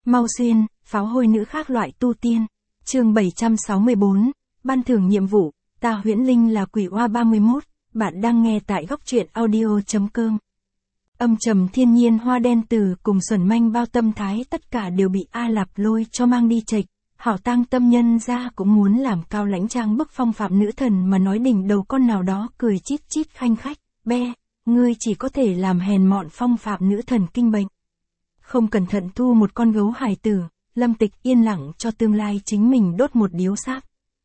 Mau xuyên, pháo hôi nữ khác loại tu tiên. Chương 764, ban thưởng nhiệm vụ, ta Huyễn Linh là quỷ oa 31, bạn đang nghe tại góc truyện audio.com. Âm trầm thiên nhiên hoa đen từ cùng xuẩn manh bao tâm thái tất cả đều bị A Lạp lôi cho mang đi chệch. Hảo tang tâm nhân ra cũng muốn làm cao lãnh trang bức phong phạm nữ thần mà nói đỉnh đầu con nào đó cười chít chít khanh khách, be, ngươi chỉ có thể làm hèn mọn phong phạm nữ thần kinh bệnh. Không cẩn thận thu một con gấu hài tử, Lâm Tịch yên lặng cho tương lai chính mình đốt một điếu xác.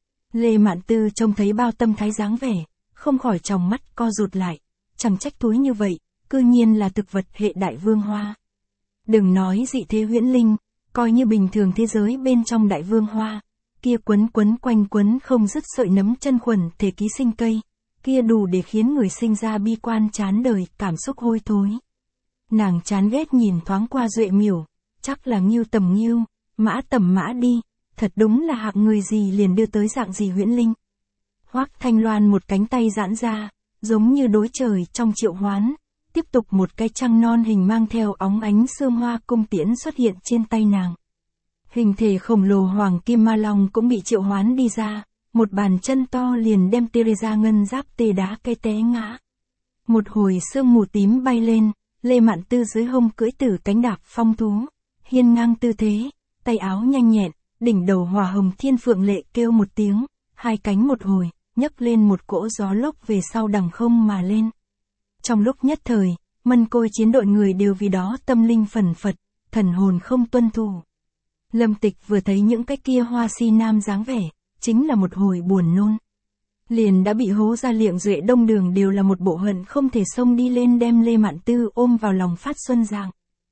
Lê Mạn Tư trông thấy bao tâm thái dáng vẻ, không khỏi tròng mắt co rụt lại, chẳng trách túi như vậy, cư nhiên là thực vật hệ đại vương hoa. Đừng nói dị thế huyễn linh, coi như bình thường thế giới bên trong đại vương hoa, kia quấn quanh không dứt sợi nấm chân khuẩn thể ký sinh cây, kia đủ để khiến người sinh ra bi quan chán đời, cảm xúc hôi thối. Nàng chán ghét nhìn thoáng qua Duệ Miểu, chắc là Ngưu tầm Ngưu, Mã tầm Mã đi, thật đúng là hạng người gì liền đưa tới dạng gì huyễn linh. Hoắc Thanh Loan một cánh tay giãn ra, giống như đối trời trong triệu hoán, tiếp tục một cái trăng non hình mang theo óng ánh sương hoa cung tiễn xuất hiện trên tay nàng. Hình thể khổng lồ hoàng kim ma long cũng bị triệu hoán đi ra, một bàn chân to liền đem Teresa ngân giáp tê đá cây té ngã. Một hồi sương mù tím bay lên, Lê Mạn Tư dưới hông cưỡi tử cánh đạp phong thú, hiên ngang tư thế, tay áo nhanh nhẹn, đỉnh đầu hỏa hồng thiên phượng lệ kêu một tiếng, hai cánh một hồi, nhấc lên một cỗ gió lốc về sau đằng không mà lên. Trong lúc nhất thời, Mân Côi chiến đội người đều vì đó tâm linh phần phật, thần hồn không tuân thủ. Lâm Tịch vừa thấy những cái kia hoa si nam dáng vẻ, chính là một hồi buồn nôn. Liền đã bị hố ra liệng Duệ Đông Đường đều là một bộ hận không thể xông đi lên đem Lê Mạn Tư ôm vào lòng phát xuân dạng.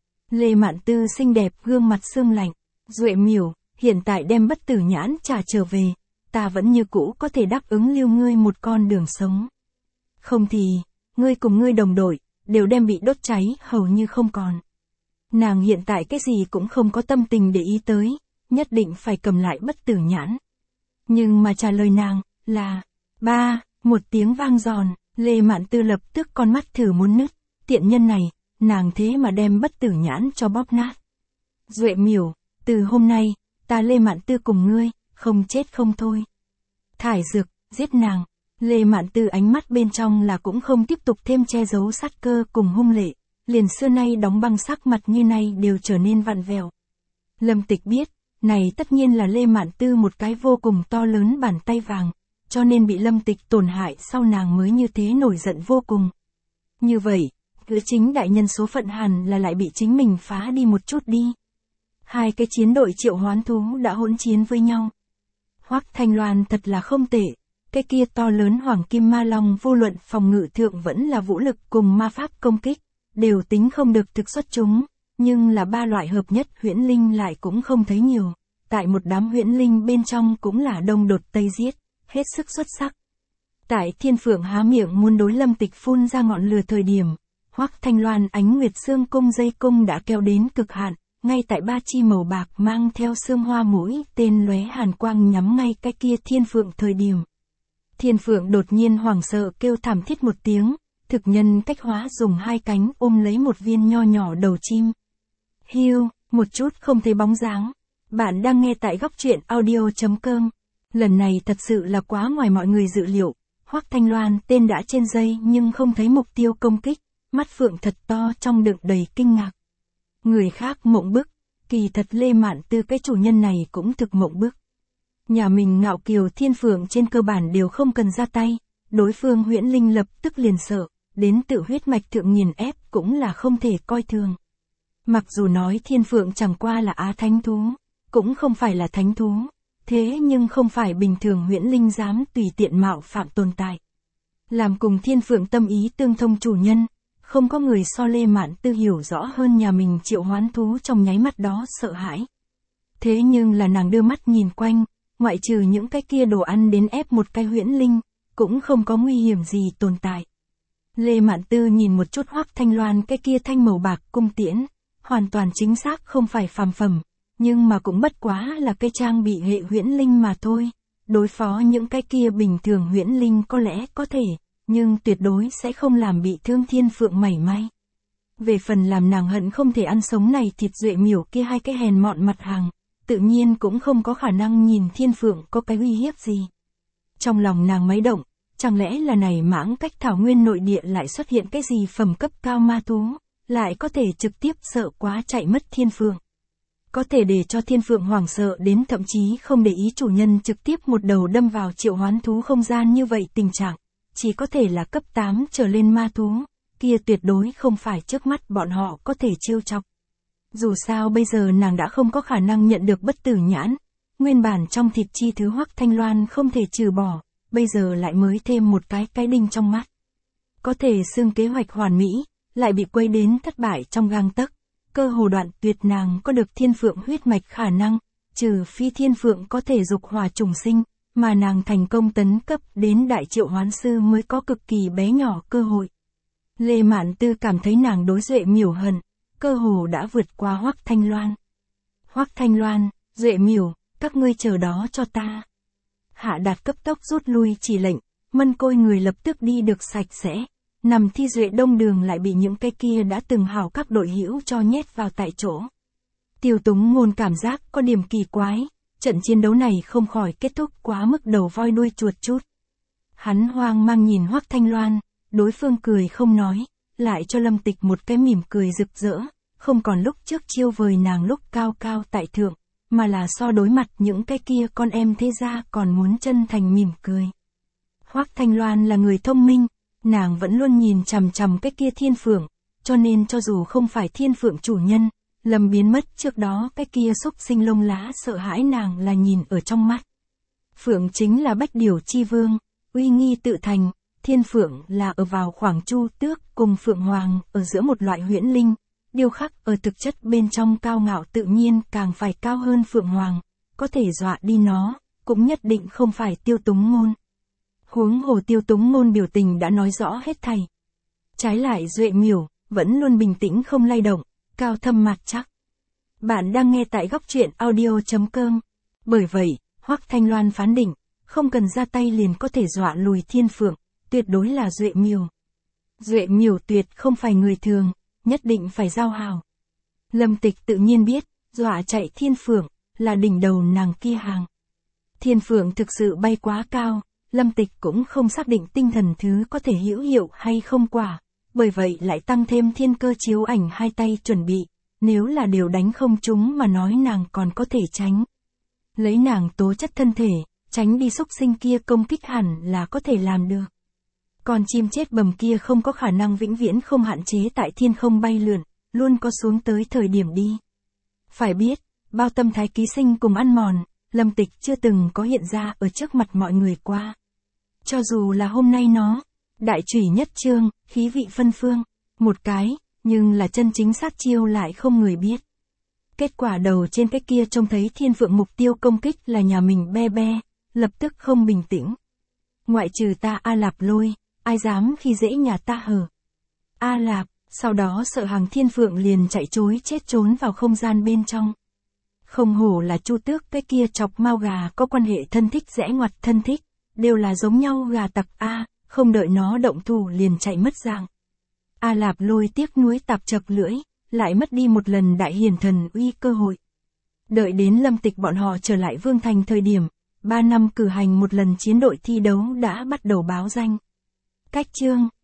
Lê Mạn Tư xinh đẹp gương mặt sương lạnh, Duệ Miểu, hiện tại đem bất tử nhãn trả trở về, ta vẫn như cũ có thể đáp ứng lưu ngươi một con đường sống. Không thì, ngươi cùng ngươi đồng đội, đều đem bị đốt cháy hầu như không còn. Nàng hiện tại cái gì cũng không có tâm tình để ý tới, nhất định phải cầm lại bất tử nhãn. Nhưng mà trả lời nàng, là, ba, một tiếng vang giòn, Lê Mạn Tư lập tức con mắt thử muốn nứt, tiện nhân này, nàng thế mà đem bất tử nhãn cho bóp nát. Duệ Miểu, từ hôm nay, ta Lê Mạn Tư cùng ngươi, không chết không thôi. Thải dược, giết nàng. Lê Mạn Tư ánh mắt bên trong là cũng không tiếp tục thêm che giấu sát cơ cùng hung lệ, liền xưa nay đóng băng sắc mặt như nay đều trở nên vặn vẹo. Lâm Tịch biết, này tất nhiên là Lê Mạn Tư một cái vô cùng to lớn bàn tay vàng, cho nên bị Lâm Tịch tổn hại sau nàng mới như thế nổi giận vô cùng. Như vậy, nữ chính đại nhân số phận hẳn là lại bị chính mình phá đi một chút đi. Hai cái chiến đội triệu hoán thú đã hỗn chiến với nhau. Hoắc Thanh Loan thật là không tệ. Cái kia to lớn hoàng kim ma long vô luận phòng ngự thượng vẫn là vũ lực cùng ma pháp công kích, đều tính không được thực xuất chúng, nhưng là ba loại hợp nhất huyễn linh lại cũng không thấy nhiều, tại một đám huyễn linh bên trong cũng là đông đột tây giết, hết sức xuất sắc. Tại Thiên Phượng há miệng muốn đối Lâm Tịch phun ra ngọn lửa thời điểm, Hoắc Thanh Loan ánh nguyệt xương cung dây cung đã kéo đến cực hạn, ngay tại ba chi màu bạc mang theo xương hoa mũi tên lóe hàn quang nhắm ngay cái kia Thiên Phượng thời điểm. Thiên Phượng đột nhiên hoảng sợ kêu thảm thiết một tiếng, thực nhân cách hóa dùng hai cánh ôm lấy một viên nho nhỏ đầu chim. Hiu, một chút không thấy bóng dáng. Bạn đang nghe tại góc truyện audio.com. Lần này thật sự là quá ngoài mọi người dự liệu. Hoắc Thanh Loan tên đã trên dây nhưng không thấy mục tiêu công kích, mắt phượng thật to trong đựng đầy kinh ngạc. Người khác mộng bức, kỳ thật Lê Mạn Tư cái chủ nhân này cũng thực mộng bức. Nhà mình ngạo kiều Thiên Phượng trên cơ bản đều không cần ra tay, đối phương huyễn linh lập tức liền sợ, đến tự huyết mạch thượng nghiền ép cũng là không thể coi thường. Mặc dù nói Thiên Phượng chẳng qua là á thánh thú, cũng không phải là thánh thú, thế nhưng không phải bình thường huyễn linh dám tùy tiện mạo phạm tồn tại. Làm cùng Thiên Phượng tâm ý tương thông chủ nhân, không có người so Lê Mạn Tư hiểu rõ hơn nhà mình triệu hoán thú trong nháy mắt đó sợ hãi. Thế nhưng là nàng đưa mắt nhìn quanh, ngoại trừ những cái kia đồ ăn đến ép một cái huyễn linh, cũng không có nguy hiểm gì tồn tại. Lê Mạn Tư nhìn một chút Hoắc Thanh Loan cái kia thanh màu bạc cung tiễn, hoàn toàn chính xác không phải phàm phẩm, nhưng mà cũng bất quá là cái trang bị hệ huyễn linh mà thôi. Đối phó những cái kia bình thường huyễn linh có lẽ có thể, nhưng tuyệt đối sẽ không làm bị thương Thiên Phượng mảy may. Về phần làm nàng hận không thể ăn sống này thịt Duệ Miểu kia hai cái hèn mọn mặt hàng, tự nhiên cũng không có khả năng nhìn Thiên Phượng có cái uy hiếp gì. Trong lòng nàng máy động, chẳng lẽ là này mãng cách thảo nguyên nội địa lại xuất hiện cái gì phẩm cấp cao ma thú, lại có thể trực tiếp sợ quá chạy mất Thiên Phượng. Có thể để cho Thiên Phượng hoảng sợ đến thậm chí không để ý chủ nhân trực tiếp một đầu đâm vào triệu hoán thú không gian như vậy tình trạng, chỉ có thể là cấp 8 trở lên ma thú, kia tuyệt đối không phải trước mắt bọn họ có thể trêu chọc. Dù sao bây giờ nàng đã không có khả năng nhận được bất tử nhãn, nguyên bản trong thịt chi thứ Hoắc Thanh Loan không thể trừ bỏ, bây giờ lại mới thêm một cái đinh trong mắt. Có thể xưng kế hoạch hoàn mỹ, lại bị quấy đến thất bại trong gang tấc, cơ hồ đoạn tuyệt nàng có được Thiên Phượng huyết mạch khả năng, trừ phi Thiên Phượng có thể dục hỏa trùng sinh, mà nàng thành công tấn cấp đến đại triệu hoán sư mới có cực kỳ bé nhỏ cơ hội. Lê Mạn Tư cảm thấy nàng đối Duệ Miểu hận, cơ hồ đã vượt qua Hoắc Thanh Loan. Hoắc Thanh Loan, Duệ Miểu, các ngươi chờ đó cho ta. Hạ Đạt cấp tốc rút lui chỉ lệnh, Mân Côi người lập tức đi được sạch sẽ, nằm thi Duệ Đông Đường lại bị những cái kia đã từng hảo các đội hữu cho nhét vào tại chỗ. Tiêu Túng Ngôn cảm giác có điểm kỳ quái, trận chiến đấu này không khỏi kết thúc quá mức đầu voi đuôi chuột chút. Hắn hoang mang nhìn Hoắc Thanh Loan, đối phương cười không nói, lại cho Lâm Tịch một cái mỉm cười rực rỡ, không còn lúc trước chiêu vời nàng lúc cao cao tại thượng, mà là so đối mặt những cái kia con em thế gia còn muốn chân thành mỉm cười. Hoắc Thanh Loan là người thông minh, nàng vẫn luôn nhìn chằm chằm cái kia Thiên Phượng, cho nên cho dù không phải Thiên Phượng chủ nhân, Lâm biến mất trước đó cái kia xúc sinh lông lá sợ hãi nàng là nhìn ở trong mắt. Phượng chính là bách điểu chi vương, uy nghi tự thành, Thiên Phượng là ở vào khoảng Chu Tước cùng Phượng Hoàng ở giữa một loại huyễn linh, điêu khắc ở thực chất bên trong cao ngạo tự nhiên càng phải cao hơn Phượng Hoàng, có thể dọa đi nó, cũng nhất định không phải Tiêu Túng Ngôn. Huống hồ Tiêu Túng Ngôn biểu tình đã nói rõ hết thảy. Trái lại Duệ Miểu, vẫn luôn bình tĩnh không lay động, cao thâm mặt chắc. Bạn đang nghe tại góc truyện audio.com. Bởi vậy, Hoắc Thanh Loan phán định, không cần ra tay liền có thể dọa lùi Thiên Phượng, tuyệt đối là Duệ Miểu. Duệ Miểu tuyệt không phải người thường, nhất định phải giao hảo. Lâm Tịch tự nhiên biết, dọa chạy Thiên Phượng, là đỉnh đầu nàng kia hàng. Thiên Phượng thực sự bay quá cao, Lâm Tịch cũng không xác định tinh thần thứ có thể hữu hiệu hay không quả, bởi vậy lại tăng thêm thiên cơ chiếu ảnh hai tay chuẩn bị, nếu là đều đánh không trúng mà nói nàng còn có thể tránh. Lấy nàng tố chất thân thể, tránh đi xúc sinh kia công kích hẳn là có thể làm được. Còn chim chết bầm kia không có khả năng vĩnh viễn không hạn chế tại thiên không bay lượn, luôn có xuống tới thời điểm đi. Phải biết, bao tâm thái ký sinh cùng ăn mòn, Lâm Tịch chưa từng có hiện ra ở trước mặt mọi người qua. Cho dù là hôm nay nó, đại chủy nhất trương, khí vị phân phương, một cái, nhưng là chân chính sát chiêu lại không người biết. Kết quả đầu trên cái kia trông thấy Thiên Phượng mục tiêu công kích là nhà mình be be, lập tức không bình tĩnh. Ngoại trừ ta A Lạp Lôi, ai dám khi dễ nhà ta hở. A Lạp, sau đó sợ hàng Thiên Phượng liền chạy chối chết trốn vào không gian bên trong. Không hổ là Chu Tước cái kia chọc mao gà có quan hệ thân thích rẽ ngoặt thân thích, đều là giống nhau gà tặc A, không đợi nó động thủ liền chạy mất dạng. A Lạp Lôi tiếc nuối tạp chật lưỡi, lại mất đi một lần đại hiển thần uy cơ hội. Đợi đến Lâm Tịch bọn họ trở lại Vương Thành thời điểm, 3 năm cử hành một lần chiến đội thi đấu đã bắt đầu báo danh. Cách chương